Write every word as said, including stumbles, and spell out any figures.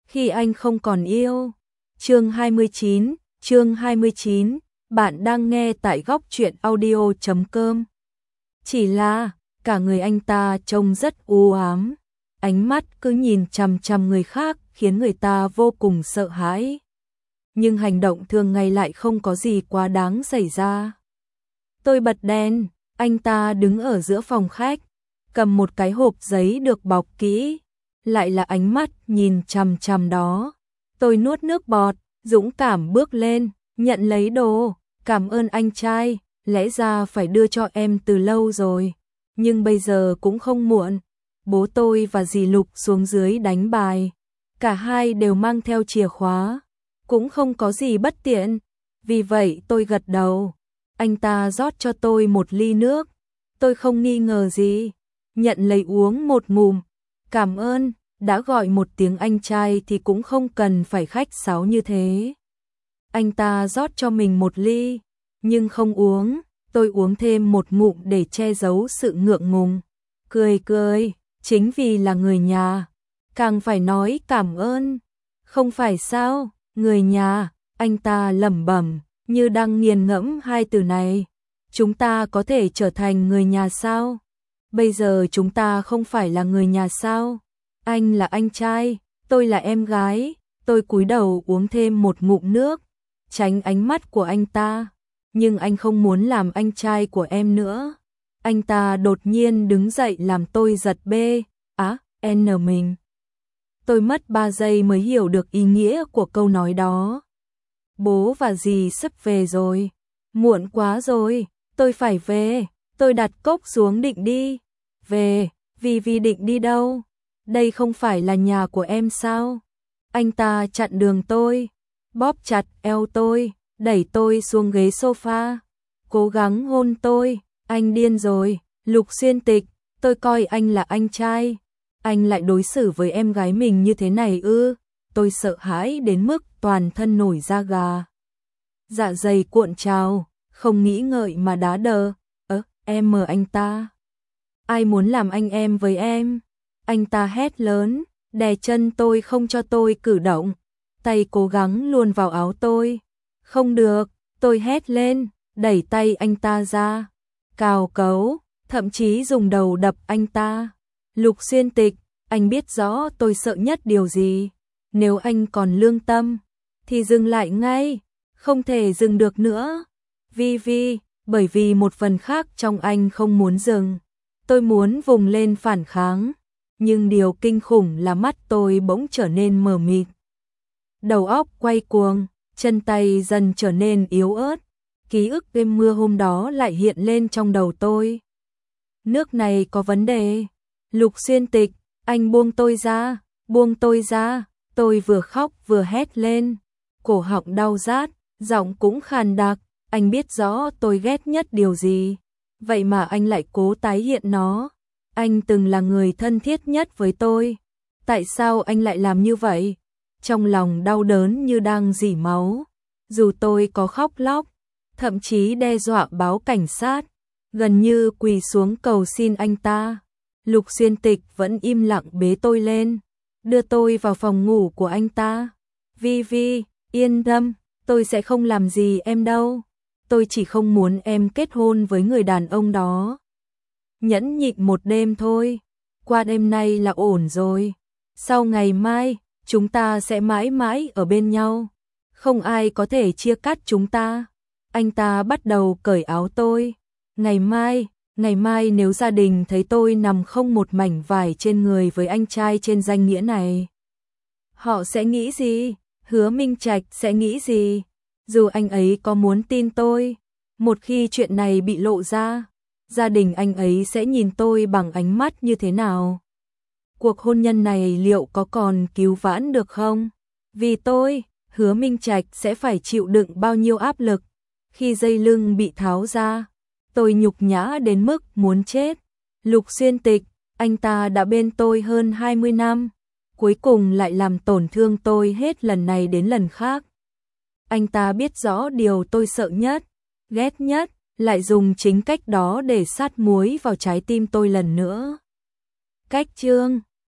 khi anh không còn yêu. Chương hai mươi chín, chương hai mươi chín, bạn đang nghe tại góc truyện audio chấm com. Chỉ là, cả người anh ta trông rất u ám, ánh mắt cứ nhìn chằm chằm người khác khiến người ta vô cùng sợ hãi. Nhưng hành động thường ngày lại không có gì quá đáng xảy ra. Tôi bật đèn, anh ta đứng ở giữa phòng khách, cầm một cái hộp giấy được bọc kỹ, lại là ánh mắt nhìn chằm chằm đó. Tôi nuốt nước bọt, dũng cảm bước lên, nhận lấy đồ, cảm ơn anh trai, lẽ ra phải đưa cho em từ lâu rồi, nhưng bây giờ cũng không muộn. Bố tôi và dì Lục xuống dưới đánh bài, cả hai đều mang theo chìa khóa, cũng không có gì bất tiện, vì vậy tôi gật đầu. Anh ta rót cho tôi một ly nước, tôi không nghi ngờ gì, nhận lấy uống một ngụm, cảm ơn, đã gọi một tiếng anh trai thì cũng không cần phải khách sáo như thế. Anh ta rót cho mình một ly, nhưng không uống, tôi uống thêm một ngụm để che giấu sự ngượng ngùng, cười cười, chính vì là người nhà, càng phải nói cảm ơn, không phải sao, người nhà, anh ta lẩm bẩm, như đang nghiền ngẫm hai từ này, chúng ta có thể trở thành người nhà sao? Bây giờ chúng ta không phải là người nhà sao? Anh là anh trai, tôi là em gái, tôi cúi đầu uống thêm một ngụm nước, tránh ánh mắt của anh ta, nhưng anh không muốn làm anh trai của em nữa. Anh ta đột nhiên đứng dậy làm tôi giật bê, á, à, n mình. Tôi mất ba giây mới hiểu được ý nghĩa của câu nói đó. Bố và dì sắp về rồi, muộn quá rồi, tôi phải về, tôi đặt cốc xuống định đi. Về, vì vì định đi đâu? Đây không phải là nhà của em sao? Anh ta chặn đường tôi, bóp chặt eo tôi, đẩy tôi xuống ghế sofa, cố gắng hôn tôi. Anh điên rồi, Lục Xuyên Tịch, tôi coi anh là anh trai, anh lại đối xử với em gái mình như thế này ư? Tôi sợ hãi đến mức toàn thân nổi da gà, dạ dày cuộn trào, không nghĩ ngợi mà đá đờ. Ơ, em mờ anh ta. Ai muốn làm anh em với em? Anh ta hét lớn, đè chân tôi không cho tôi cử động, tay cố gắng luồn vào áo tôi. Không được, tôi hét lên, đẩy tay anh ta ra, cào cấu, thậm chí dùng đầu đập anh ta. Lục Xuyên Tịch, anh biết rõ tôi sợ nhất điều gì. Nếu anh còn lương tâm, thì dừng lại ngay, không thể dừng được nữa. Vi Vi, bởi vì một phần khác trong anh không muốn dừng. Tôi muốn vùng lên phản kháng, nhưng điều kinh khủng là mắt tôi bỗng trở nên mờ mịt. Đầu óc quay cuồng, chân tay dần trở nên yếu ớt. Ký ức đêm mưa hôm đó lại hiện lên trong đầu tôi. Nước này có vấn đề. Lục Xuyên Tịch, anh buông tôi ra, buông tôi ra. Tôi vừa khóc vừa hét lên, cổ họng đau rát, giọng cũng khàn đặc. Anh biết rõ tôi ghét nhất điều gì, vậy mà anh lại cố tái hiện nó. Anh từng là người thân thiết nhất với tôi, tại sao anh lại làm như vậy? Trong lòng đau đớn như đang rỉ máu, dù tôi có khóc lóc, thậm chí đe dọa báo cảnh sát, gần như quỳ xuống cầu xin anh ta. Lục Xuyên Tịch vẫn im lặng bế tôi lên, đưa tôi vào phòng ngủ của anh ta. Vi Vi, yên tâm, tôi sẽ không làm gì em đâu. Tôi chỉ không muốn em kết hôn với người đàn ông đó. Nhẫn nhịn một đêm thôi, qua đêm nay là ổn rồi. Sau ngày mai, chúng ta sẽ mãi mãi ở bên nhau. Không ai có thể chia cắt chúng ta. Anh ta bắt đầu cởi áo tôi. Ngày mai, ngày mai nếu gia đình thấy tôi nằm không một mảnh vải trên người với anh trai trên danh nghĩa này, họ sẽ nghĩ gì? Hứa Minh Trạch sẽ nghĩ gì? Dù anh ấy có muốn tin tôi, một khi chuyện này bị lộ ra, gia đình anh ấy sẽ nhìn tôi bằng ánh mắt như thế nào? Cuộc hôn nhân này liệu có còn cứu vãn được không? Vì tôi, Hứa Minh Trạch sẽ phải chịu đựng bao nhiêu áp lực. Khi dây lưng bị tháo ra, tôi nhục nhã đến mức muốn chết. Lục Xuyên Tịch, anh ta đã bên tôi hơn hai mươi năm, cuối cùng lại làm tổn thương tôi hết lần này đến lần khác. Anh ta biết rõ điều tôi sợ nhất, ghét nhất, lại dùng chính cách đó để sát muối vào trái tim tôi lần nữa. Cách chương